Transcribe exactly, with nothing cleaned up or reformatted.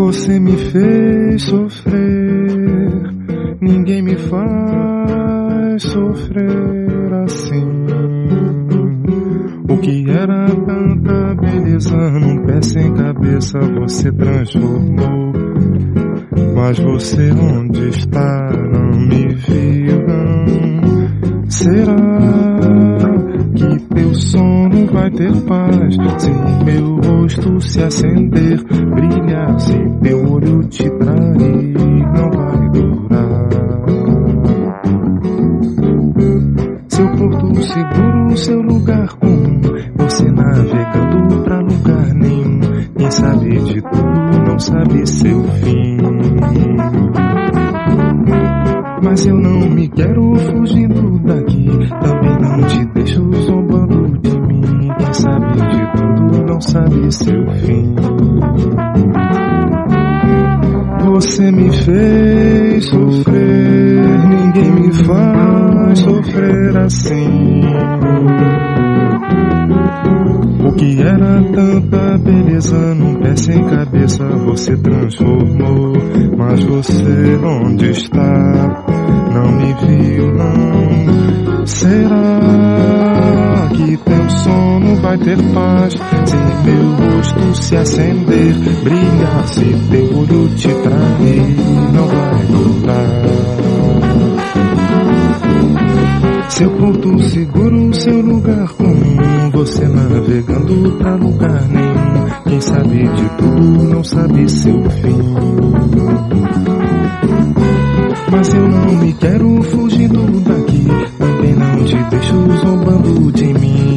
Você me fez sofrer, ninguém me faz sofrer assim. O que era tanta beleza num pé sem cabeça você transformou. Mas você onde está? Não me viu, não. Será que teu sono vai ter paz se meu rosto se acender, brilhar, se teu olho te trair, não vai durar. Seu porto seguro, seu lugar comum, você navegando pra lugar nenhum. Quem sabe de tudo não sabe seu fim. Mas eu não me quero fugindo daqui, também não te deixo zombando de mim. Quem sabe de tudo não sabe seu fim. Você me fez sofrer, ninguém me faz sofrer assim. O que era tanta beleza num pé sem cabeça você transformou. Mas você onde está? Não me viu, não. Será que teu sono vai ter paz se meu rosto se acender, brilhar, se teu olho te trair, não vai durar. Seu porto seguro, seu lugar comum, você navegando pra lugar nenhum. Quem sabe de tudo não sabe seu fim. Mas eu não me quero fugindo daqui, também não te deixo zombando de mim.